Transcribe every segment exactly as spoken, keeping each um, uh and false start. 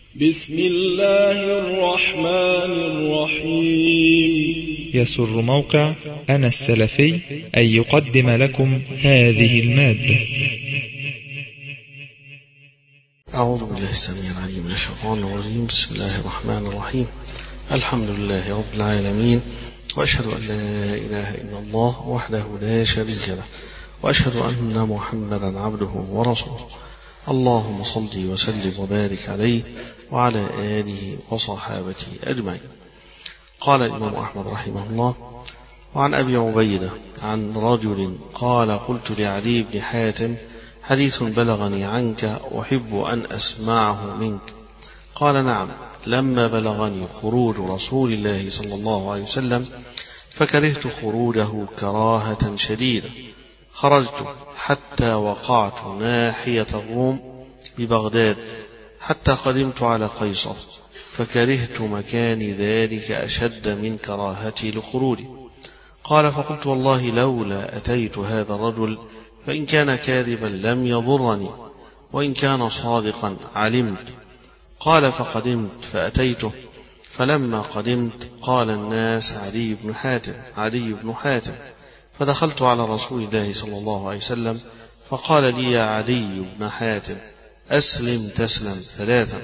بسم الله الرحمن الرحيم. يسر موقع أنا السلفي أن يقدم لكم هذه المادة. أعوذ بالله السميع العليم من الشيطان الرجيم. بسم الله الرحمن الرحيم. الحمد لله رب العالمين، وأشهد أن لا إله إلا الله وحده لا شريك له، وأشهد أن محمدا عبده ورسوله. اللهم صل وسلم وبارك عليه وعلى آله وصحابته أجمعين. قال الإمام أحمد رحمه الله: وعن أبي عبيدة عن رجل قال: قلت لعلي بن حاتم: حديث بلغني عنك أحب أن أسمعه منك. قال: نعم. لما بلغني خروج رسول الله صلى الله عليه وسلم فكرهت خروجه كراهة شديدة، خرجت حتى وقعت ناحية الروم ببغداد حتى قدمت على قيصر، فكرهت مكاني ذلك أشد من كراهتي لخروجي. قال: فقلت: والله لولا أتيت هذا الرجل فإن كان كاذبا لم يضرني، وإن كان صادقا علمت. قال: فقدمت فأتيته، فلما قدمت قال الناس: علي بن حاتم علي بن حاتم. فدخلت على رسول الله صلى الله عليه وسلم فقال لي: يا علي بن حاتم، أسلم تسلم ثلاثا.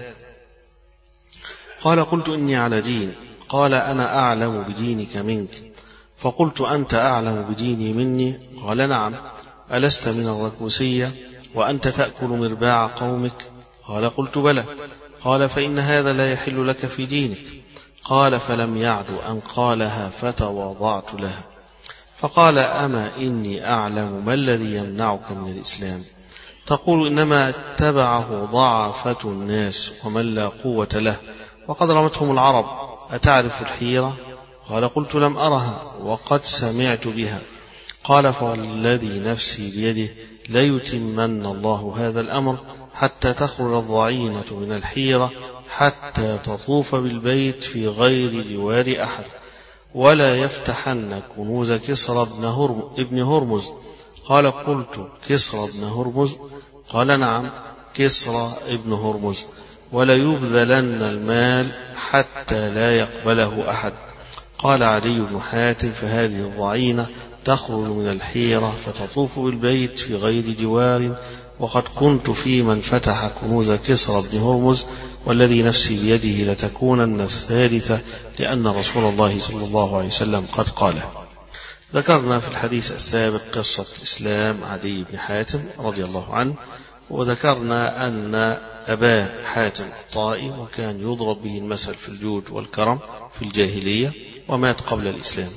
قال: قلت: إني على دين. قال: أنا أعلم بدينك منك. فقلت: أنت أعلم بديني مني؟ قال: نعم. ألست من الركوسية وأنت تأكل مرباع قومك؟ قال: قلت: بلى. قال: فإن هذا لا يحل لك في دينك. قال: فلم يعد أن قالها فتواضعت لها. فقال: أما إني أعلم ما الذي يمنعك من الإسلام؟ تقول إنما اتبعه ضعفة الناس ومن لا قوة له وقد رمتهم العرب. أتعرف الحيرة؟ قال: قلت: لم أرها وقد سمعت بها. قال: فوالذي نفسي بيده ليتمن الله هذا الأمر حتى تخرج الضعينة من الحيرة حتى تطوف بالبيت في غير جوار أحد، ولا يفتحن كنوز كسرى ابن هرمز. قال: قلت: كسرى ابن هرمز؟ قال: نعم، كسرى ابن هرمز. ولا يبذلن المال حتى لا يقبله أحد. قال علي بن حاتم: فهذه الضعينة تخرج من الحيرة فتطوف بالبيت في غير جوار، وقد كنت في من فتح كنوز كسرى بن هرمز، والذي نفسي بيده لتكونن الثالثة، لأن رسول الله صلى الله عليه وسلم قد قاله. ذكرنا في الحديث السابق قصة إسلام علي بن حاتم رضي الله عنه، وذكرنا أن أباه حاتم الطائي وكان يضرب به المثل في الجود والكرم في الجاهلية، ومات قبل الإسلام.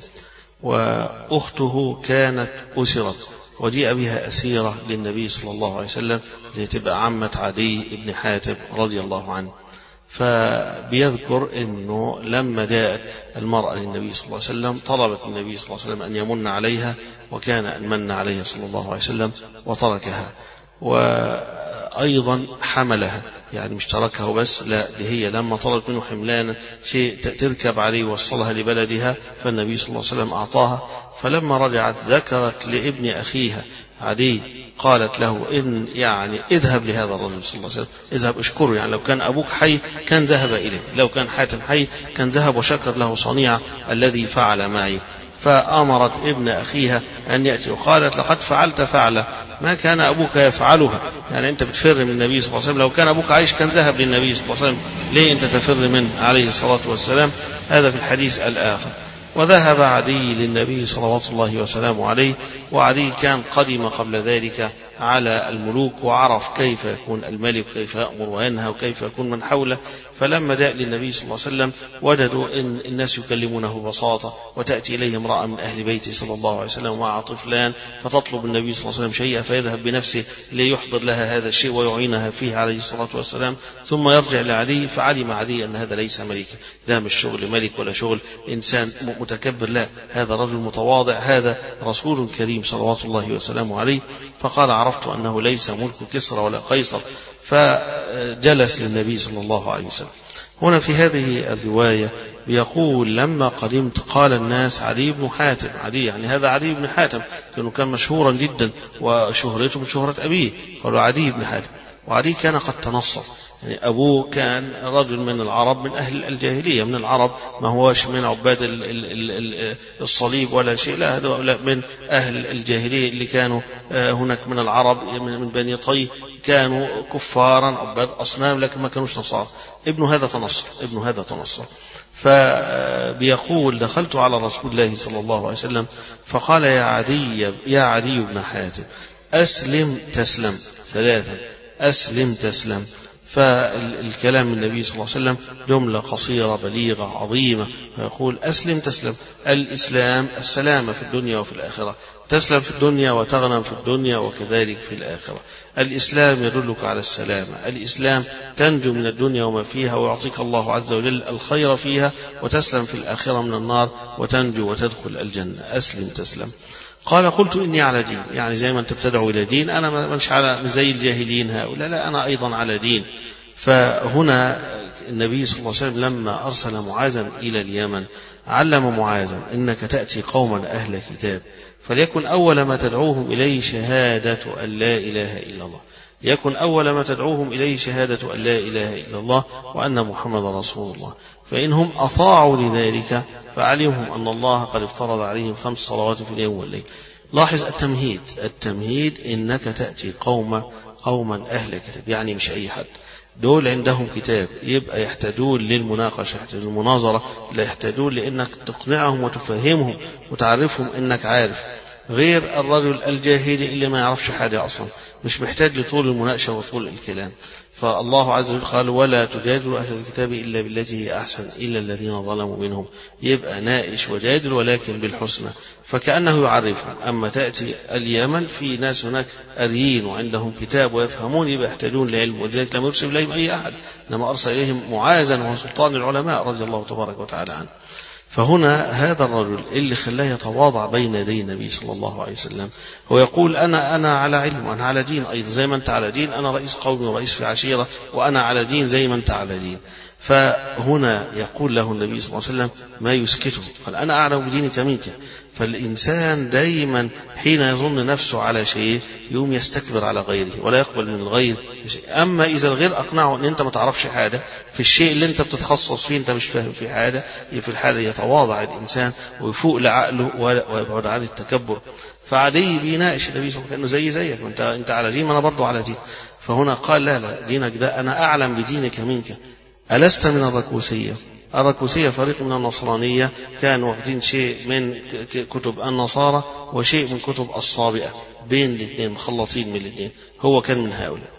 وأخته كانت أسرت وجيء بها أسيرة للنبي صلى الله عليه وسلم لتبقى عمة علي بن حاتم رضي الله عنه. فبيذكر أنه لما جاءت المرأة للنبي صلى الله عليه وسلم طلبت النبي صلى الله عليه وسلم أن يمن عليها، وكان أن من عليها صلى الله عليه وسلم وتركها. وأيضا حملها، يعني مش تركها وبس، لا، دي هي لما طلبت منه حملان شيء تركب عليه ووصلها لبلدها، فالنبي صلى الله عليه وسلم أعطاها. فلما رجعت ذكرت لابن أخيها علي، قالت له: إن يعني اذهب لهذا الرجل صلى الله عليه وسلم، اذهب اشكره، يعني لو كان أبوك حي كان ذهب إليه، لو كان حاتم حي كان ذهب وشكر له صنيع الذي فعل معي. فأمرت ابن أخيها أن يأتي، وقالت: لقد فعلت فعلة ما كان أبوك يفعلها، يعني أنت بتفر من النبي صلى الله عليه وسلم، لو كان أبوك عايش كان ذهب للنبي صلى الله عليه وسلم، ليه أنت تفر منه عليه الصلاة والسلام؟ هذا في الحديث الآخر. وذهب علي للنبي صلوات الله وسلامه عليه، وعلي كان قدم قبل ذلك على الملوك وعرف كيف يكون الملك، كيف يأمر وينهى، وكيف يكون من حوله. فلما جاء للنبي صلى الله عليه وسلم وجدوا إن الناس يكلمونه ببساطة، وتأتي إليه امرأة من أهل بيته صلى الله عليه وسلم مع طفلان، فتطلب النبي صلى الله عليه وسلم شيئا فيذهب بنفسه ليحضر لها هذا الشيء ويعينها فيه عليه الصلاة والسلام، ثم يرجع لعلي. فعلم علي أن هذا ليس ملكا، ده مش شغل ملك ولا شغل إنسان متكبر، لا، هذا رجل متواضع، هذا رسول كريم صلوات الله وسلامه عليه. فقال: عرفت أنه ليس ملك كسرى ولا قيصر. فجلس للنبي صلى الله عليه وسلم. هنا في هذه الرواية بيقول: لما قدمت قال الناس: علي بن حاتم. علي يعني هذا علي بن حاتم، لأنه كان مشهورا جدا وشهرته من شهرة أبيه، قالوا علي بن حاتم. وعلي كان قد تنصر، يعني أبوه كان رجل من العرب من أهل الجاهلية، من العرب، ما هوش من عباد الصليب ولا شيء، لا هذول من أهل الجاهلية اللي كانوا هناك من العرب من بني طي، كانوا كفارا عباد أصنام لكن ما كانوش نصارى. ابن هذا تنصر ابن هذا تنصر فبيقول دخلت على رسول الله صلى الله عليه وسلم فقال يا عدي يا عدي بن حاتم أسلم تسلم ثلاثا، أسلم تسلم. فالكلام من النبي صلى الله عليه وسلم جملة قصيرة بليغة عظيمة، فيقول أسلم تسلم. الإسلام السلامة في الدنيا وفي الآخرة، تسلم في الدنيا وتغنم في الدنيا وكذلك في الآخرة. الإسلام يدلك على السلامة، الإسلام تنجو من الدنيا وما فيها ويعطيك الله عز وجل الخير فيها، وتسلم في الآخرة من النار وتنجو وتدخل الجنة. أسلم تسلم. قال قلت إني على دين، يعني زي ما أنت بتدعو إلى دين أنا مش على زي الجاهلين هؤلاء، لا أنا أيضا على دين. فهنا النبي صلى الله عليه وسلم لما أرسل معاذا إلى اليمن علم معاذا إنك تأتي قوما أهل كتاب، فليكن أول ما تدعوهم إليه شهادة أن لا إله إلا الله، يكن أول ما تدعوهم إليه شهادة أن لا إله إلا الله وأن محمد رسول الله. فإنهم أطاعوا لذلك فعلمهم أن الله قد افترض عليهم خمس صلوات في اليوم والليل. لاحظ التمهيد، التمهيد إنك تأتي قوم قوما أهل كتاب، يعني مش أي حد، دول عندهم كتاب، يبقى يحتاجون للمناقشة، يحتاجون للمناظرة، لا يحتاجون لأنك تقنعهم وتفهمهم وتعرفهم إنك عارف، غير الرجل الجاهلي اللي ما يعرفش حاجة أصلا، مش محتاج لطول المناقشة وطول الكلام. فالله عز وجل قال ولا تجادلوا أهل الكتاب إلا بالتي هي أحسن إلا الذين ظلموا منهم، يبقى نائش وجادل ولكن بالحسنى، فكأنه يعرفهم. أما تأتي اليمن في ناس هناك أريين وعندهم كتاب ويفهمون، يبقى يحتاجون لعلم، ولذلك لم يرسل إليهم أي أحد، لما أرسل إليهم معاذا وهو سلطان العلماء رضي الله تبارك وتعالى عنه. فهنا هذا الرجل اللي خلاه يتواضع بين يدي النبي صلى الله عليه وسلم هو يقول أنا أنا على علم وأنا على دين أيضا، زي ما أنت على دين، أنا رئيس قومي ورئيس في عشيرة وأنا على دين زي ما أنت على دين. فهنا يقول له النبي صلى الله عليه وسلم ما يسكته، قال أنا أعلم بدينك منك. فالإنسان دايما حين يظن نفسه على شيء يوم يستكبر على غيره ولا يقبل من الغير شيء. أما إذا الغير أقنعه أن أنت ما تعرفش حاجة في الشيء اللي أنت بتتخصص فيه، أنت مش فاهم في حاجة، في الحالة يتواضع الإنسان ويفوق لعقله ويبعد عن التكبر. فعلي بيناقش النبي صلى الله عليه وسلم كأنه زي زيك، وأنت أنت على دين وأنا برضو على دين. فهنا قال لا لا دينك ده أنا أعلم بدينك منك. ألست من الركوسية؟ الركوسية فريق من النصرانية كانوا واخدين شيء من كتب النصارى وشيء من كتب الصابئة، بين الاثنين مخلطين من الاثنين، هو كان من هؤلاء.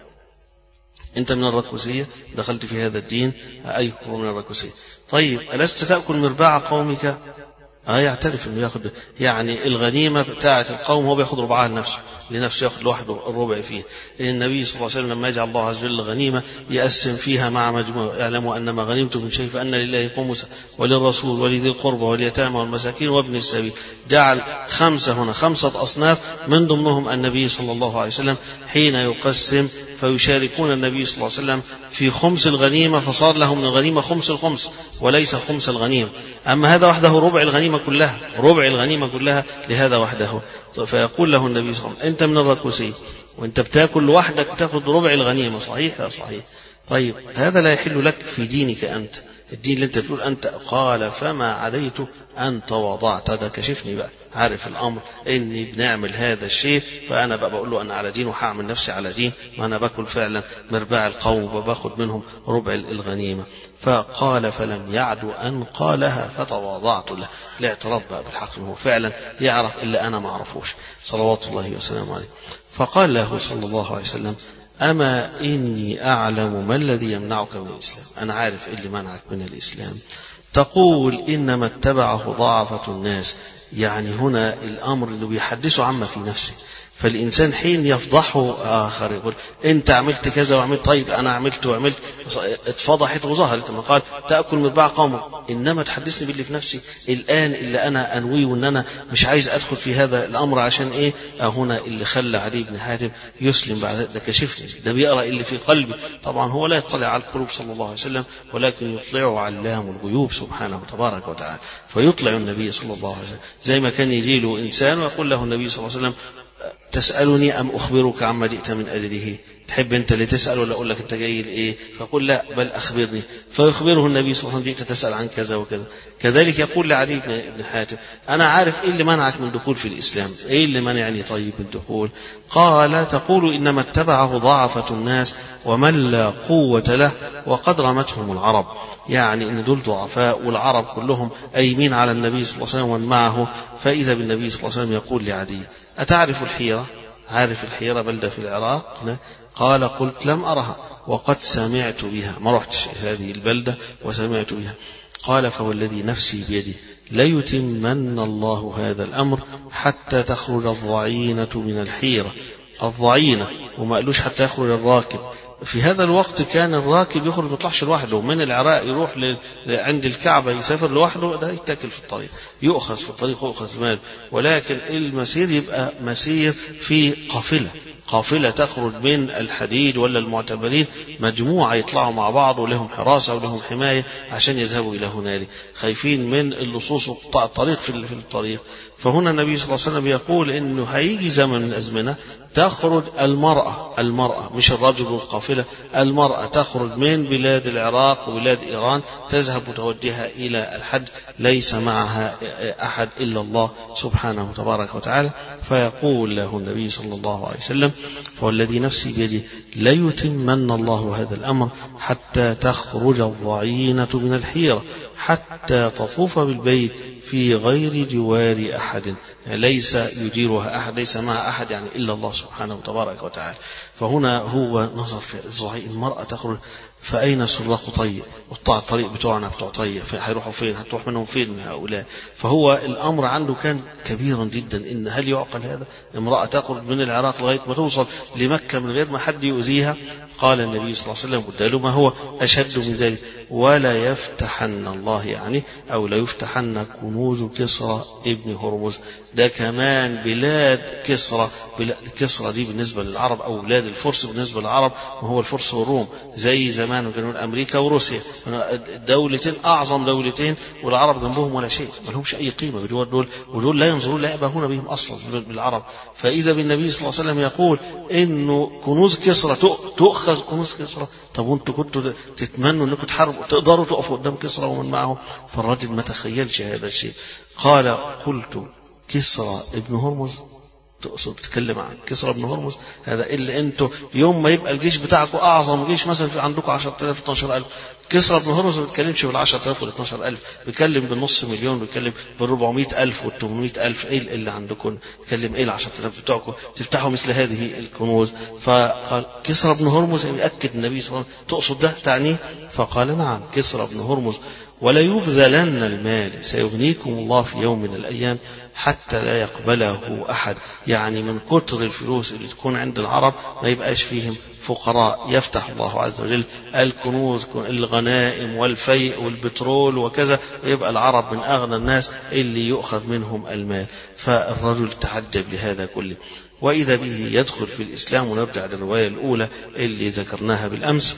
أنت من الركوسية دخلت في هذا الدين، أي هو من الركوسية. طيب ألست تأكل مرباع قومك؟ اه يعترف انه ياخذ يعني الغنيمه بتاعه القوم، هو بياخذ ربعها لنفسه لنفسه ياخذ لوحده الربع فيه. النبي صلى الله عليه وسلم لما يجعل الله عز وجل غنيمه يقسم فيها مع مجموعه، يعلموا ان ما غنمتم من شيء فان لله خمسه وللرسول ولذي القربى واليتامى والمساكين وابن السبيل. جعل خمسه هنا خمسه اصناف، من ضمنهم النبي صلى الله عليه وسلم حين يقسم فيشاركون النبي صلى الله عليه وسلم في خمس الغنيمه، فصار لهم من الغنيمه خمس الخمس وليس خمس الغنيمه. اما هذا وحده ربع الغنيمه كلها، ربع الغنيمة كلها لهذا وحده. فيقول له النبي صلى الله عليه وسلم أنت من الركوسية وأنت بتاكل لوحدك تأخذ ربع الغنيمة، صحيح؟ لا صحيح. طيب هذا لا يحل لك في دينك أنت، الدين اللي أنت بتقول أنت. قال فما عليت أن تواضعت. هذا كشفني بقى، عارف الأمر إني بنعمل هذا الشيء، فأنا بقى بقول له أنا على دين وهعمل نفسي على دين، وأنا باكل فعلا مرباع القوم وباخد منهم ربع الغنيمة. فقال فلم يعد أن قالها فتواضعت له. الاعتراف بقى بالحق هو فعلا يعرف إلا أنا ما أعرفوش صلوات الله وسلامه عليه. فقال له صلى الله عليه وسلم أما إني أعلم ما الذي يمنعك من الإسلام، أنا عارف اللي منعك من الإسلام. تقول إنما اتبعه ضعفة الناس، يعني هنا الأمر اللي بيحدثه عما في نفسه. فالإنسان حين يفضحه آخر يقول أنت عملت كذا وعملت، طيب أنا عملت وعملت، اتفضحت وظهرت. لما قال تأكل مرباع قومك، إنما تحدثني باللي في نفسي الآن اللي أنا أنويه وأن أنا مش عايز أدخل في هذا الأمر عشان إيه. هنا اللي خلى علي بن حاتم يسلم بعد ده كشفني، ده بيقرأ اللي في قلبي. طبعا هو لا يطلع على القلوب صلى الله عليه وسلم، ولكن يطلعه علام الغيوب سبحانه تبارك وتعالى. فيطلع النبي صلى الله عليه وسلم زي ما كان يجي له إنسان ويقول له النبي صلى الله عليه وسلم تسألني أم أخبرك عما جئت من أجله، تحب أنت اللي تسأل ولا أقول لك أنت جاي لإيه؟ فقل لا بل أخبرني. فيخبره النبي صلى الله عليه وسلم جئت تسأل عن كذا وكذا. كذلك يقول لعلي بن حاتم أنا عارف إيه اللي منعك من الدخول في الإسلام، إيه اللي منعني طيب من الدخول؟ قال تقول إنما اتبعه ضعفة الناس ومن لا قوة له وقد رمتهم العرب، يعني إن دول ضعفاء والعرب كلهم أيمين على النبي صلى الله عليه وسلم ومن معه. فإذا بالنبي صلى الله عليه وسلم يقول لعدي أتعرف الحيرة؟ عارف الحيرة بلدة في العراق؟ قال قلت لم أرها وقد سمعت بها، ما رحتش هذه البلدة وسمعت بها. قال فوالذي نفسي بيده ليتمن الله هذا الأمر حتى تخرج الضعينة من الحيرة. الضعينة وما قالوش حتى يخرج الراكب. في هذا الوقت كان الراكب يخرج ما يطلعش لوحده من العراق يروح عند الكعبة يسافر لوحده، ده يتاكل في الطريق، يؤخذ في الطريق يؤخذ مال. ولكن المسير يبقى مسير في قافلة، قافلة تخرج من الحديد ولا المعتبرين، مجموعة يطلعوا مع بعض ولهم حراسة ولهم حماية عشان يذهبوا إلى هنالك، خايفين من اللصوص وقطاع الطريق في الطريق. فهنا النبي صلى الله عليه وسلم يقول إنه هيجي زمن من الأزمنة تخرج المرأة، المرأة مش الرجل والقافلة، المرأة تخرج من بلاد العراق وبلاد إيران تذهب وتوديها إلى الحج، ليس معها أحد إلا الله سبحانه وتبارك وتعالى. فيقول له النبي صلى الله عليه وسلم فوالذي نفسي بيده ليتمن الله هذا الأمر حتى تخرج الضعينة من الحيرة حتى تطوف بالبيت في غير جوار أحد، يعني ليس يجيرها أحد، ليس مع أحد يعني إلا الله سبحانه وتبارك وتعالى. فهنا هو نظر في الضعينة، المرأة تخرج فأين سراق طيب وقطاع الطريق بتوعنا بتوع طيب هيروحوا فين؟ هتروح منهم فين من هؤلاء؟ فهو الأمر عنده كان كبيرا جدا. إن هل يعقل هذا؟ امرأة تخرج من العراق لغاية ما توصل لمكة من غير ما حد يؤذيها؟ قال النبي صلى الله عليه وسلم قلت له ما هو أشد من ذلك ولا يفتحن الله يعني أو لا يفتحن كنوز كسرى ابن هرمز. ده كمان بلاد كسرى، بلاد كسرى دي بالنسبة للعرب أو بلاد الفرس بالنسبة للعرب وهو الفرس والروم زي زمان كانوا أمريكا وروسيا، دولتين أعظم دولتين والعرب جنبهم ولا شيء، ما لهمش أي قيمة دول دول ودول لا ينظرون لا يبهون بهم أصلا بالعرب. فإذا بالنبي صلى الله عليه وسلم يقول إنه كنوز كسرى تؤخذ كنوز كسرى. طب وانتوا كنتوا تتمنوا انكم تحاربوا تقدروا تقفوا قدام كسرى ومن معه؟ فالراجل ما تخيلش هذا الشيء. قال قلت كسرى ابن هرمز، تقصد تتكلم عن كسرى ابن هرمز هذا اللي انتوا يوم ما يبقى الجيش بتاعكم اعظم جيش مثلا في عندكم عشرة آلاف اثناشر ألف، كسرى ابن هرمز ما بيتكلمش بال عشرة آلاف ولا اثناشر ألف، بيتكلم بالنص مليون، بيتكلم بال أربعمائة ألف وال ثمانمائة ألف. ايه اللي عندكم؟ بيتكلم ايه ال عشرة آلاف بتوعكم تفتحوا مثل هذه الكنوز؟ فقال كسرى ابن هرمز، يأكد النبي صلى الله عليه وسلم تقصد ده تعنيه؟ فقال نعم كسرى ابن هرمز. ولا يبذلن المال سيغنيكم الله في يوم من الأيام حتى لا يقبله أحد، يعني من كتر الفلوس اللي تكون عند العرب ما يبقاش فيهم فقراء، يفتح الله عز وجل الكنوز الغنائم والفيء والبترول وكذا، ويبقى العرب من أغنى الناس اللي يؤخذ منهم المال. فالرجل تعجب لهذا كله وإذا به يدخل في الإسلام. ونرجع للرواية الأولى اللي ذكرناها بالأمس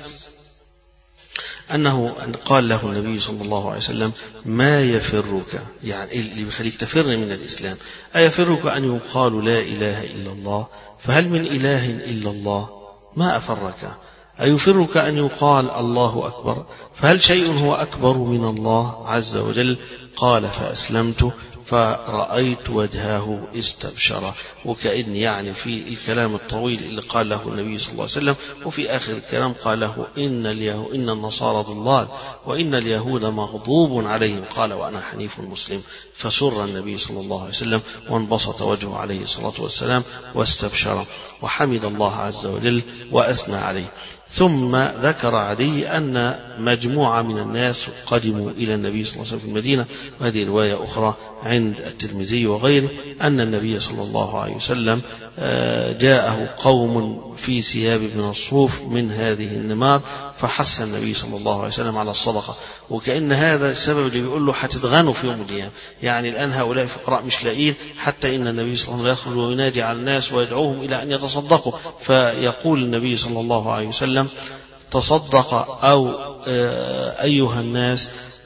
أنه قال له النبي صلى الله عليه وسلم ما يفرك، يعني اللي بيخليك تفر من الإسلام، أيفرك أن يقال لا إله إلا الله؟ فهل من إله إلا الله؟ ما أفرك. أيفرك أن يقال الله أكبر؟ فهل شيء هو أكبر من الله عز وجل؟ قال فأسلمت فرأيت وجهه استبشر. وكأن يعني في الكلام الطويل اللي قال له النبي صلى الله عليه وسلم وفي آخر الكلام قال له إن, إن النصارى ضلال وإن اليهود مغضوب عليهم، قال وأنا حنيف مسلم. فسر النبي صلى الله عليه وسلم وانبسط وجهه عليه الصلاة والسلام واستبشر وحمد الله عز وجل وأثنى عليه. ثم ذكر علي أن مجموعة من الناس قدموا إلى النبي صلى الله عليه وسلم في المدينة، وهذه رواية أخرى عند الترمذي وغيره أن النبي صلى الله عليه وسلم جاءه قوم في ثياب من الصوف من هذه النمار فحث النبي صلى الله عليه وسلم على الصدقة. وكأن هذا السبب اللي بيقول له هتتغنوا في يوم القيامة، يعني الآن هؤلاء فقراء مش لاقين، حتى إن النبي صلى الله عليه وسلم يخرج وينادي على الناس ويدعوهم إلى أن يتصدقوا. فيقول النبي صلى الله عليه وسلم تصدق أو أيها الناس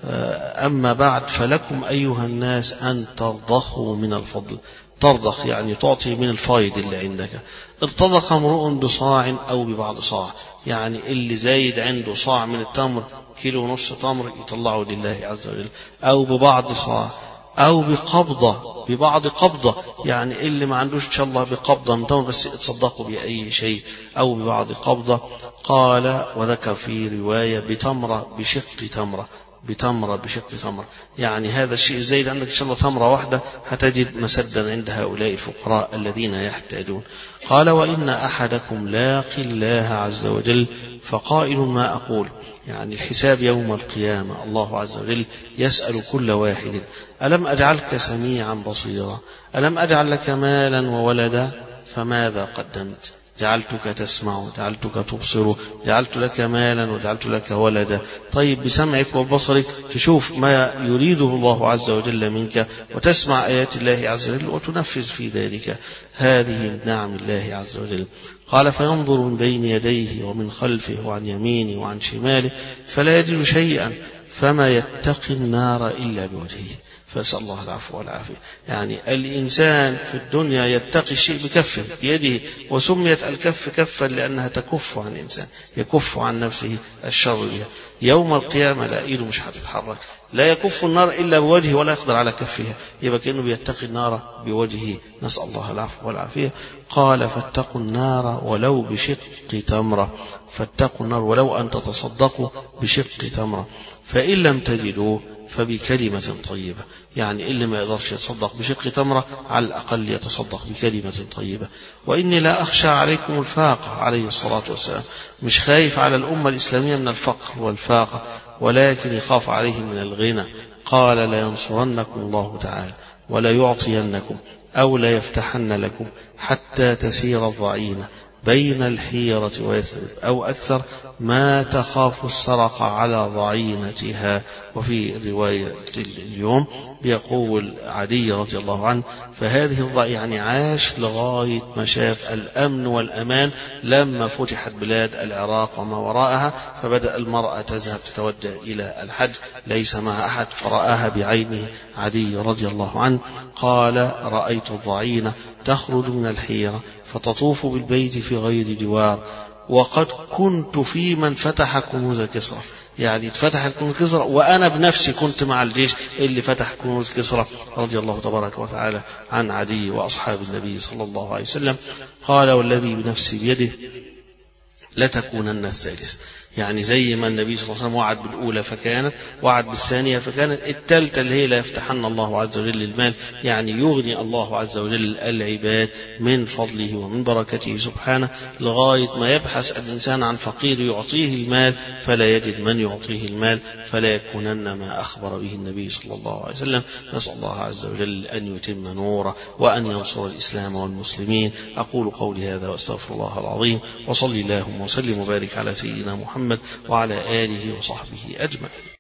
أما بعد فلكم أيها الناس أن ترضخوا من الفضل. ترضخ يعني تعطي من الفايد اللي عندك. ارتضخ امرؤ بصاع أو ببعض صاع، يعني اللي زايد عنده صاع من التمر، كيلو ونص تمر يطلعه لله عز وجل، أو ببعض صاع، أو بقبضة، ببعض قبضة، يعني اللي ما عندوش إن شاء الله بقبضة من تمر بس يتصدقوا بأي شيء، أو ببعض قبضة. قال وذكر في رواية بتمرة بشق تمرة، بتمرة بشق تمرة، يعني هذا الشيء زايد عندك إن شاء الله تمرة واحدة هتجد مسدا عند هؤلاء الفقراء الذين يحتاجون. قال وإن أحدكم لاقي الله عز وجل فقائل ما أقول، يعني الحساب يوم القيامة الله عز وجل يسأل كل واحد ألم أجعلك سميعا بصيرا، ألم أجعل لك مالا وولدا فماذا قدمت، جعلتك تسمع، جعلتك تبصر، جعلت لك مالا وجعلت لك ولدا. طيب بسمعك وبصرك تشوف ما يريده الله عز وجل منك وتسمع آيات الله عز وجل وتنفذ في ذلك، هذه من نعم الله عز وجل. قال فينظر من بين يديه ومن خلفه وعن يمينه وعن شماله فلا يجد شيئا فما يتقي النار إلا بوجهه، فأسأل الله العفو والعافية. يعني الإنسان في الدنيا يتقي الشيء بكفه بيده، وسميت الكف كفا لأنها تكف عن الإنسان، يكف عن نفسه الشر بها. يوم القيامة لا إيده مش هتتحرك، لا يكف النار إلا بوجهه ولا يقدر على كفها، يبقى كأنه بيتقي النار بوجهه، نسأل الله العفو والعافية. قال فاتقوا النار ولو بشق تمرة، فاتقوا النار ولو أن تتصدقوا بشق تمرة، فإن لم تجدوا فبكلمة طيبة، يعني اللي ما يقدرش يتصدق بشق تمرة على الأقل يتصدق بكلمة طيبة. وإني لا أخشى عليكم الفاقة عليه الصلاة والسلام، مش خايف على الأمة الإسلامية من الفقر والفاقة، ولكن يخاف عليهم من الغنى. قال لا ينصرنكم الله تعالى ولا يعطينكم أو لا يفتحن لكم حتى تسير الضعينة بين الحيرة ويثرب أو أكثر ما تخاف السرقة على ضعينتها. وفي رواية اليوم بيقول علي رضي الله عنه فهذه الضعينة يعني عاش لغاية ما شاف الأمن والأمان لما فتحت بلاد العراق وما وراءها، فبدأ المرأة تذهب تتوجه إلى الحج ليس مع أحد، فرآها بعينه علي رضي الله عنه. قال رأيت الضعينة تخرج من الحيرة فتطوف بالبيت في غير جوار، وقد كنت في من فتح كنوز كسرى، يعني فتح كنوز كسرى وأنا بنفسي كنت مع الجيش اللي فتح كنوز كسرى رضي الله تبارك وتعالى عن عدي وأصحاب النبي صلى الله عليه وسلم. قال والذي بنفسي بيده لتكونن الثالث، يعني زي ما النبي صلى الله عليه وسلم وعد بالأولى فكانت، وعد بالثانية فكانت، الثالثة اللي هي لا يفتحن الله عز وجل المال، يعني يغني الله عز وجل العباد من فضله ومن بركته سبحانه، لغاية ما يبحث الإنسان عن فقير يعطيه المال فلا يجد من يعطيه المال، فلا يكونن ما أخبر به النبي صلى الله عليه وسلم. نسأل الله عز وجل أن يتم نوره وأن ينصر الإسلام والمسلمين. أقول قولي هذا وأستغفر الله العظيم، وصلي اللهم وسلم وبارك على سيدنا محمد وعلى آله وصحبه أجمعين.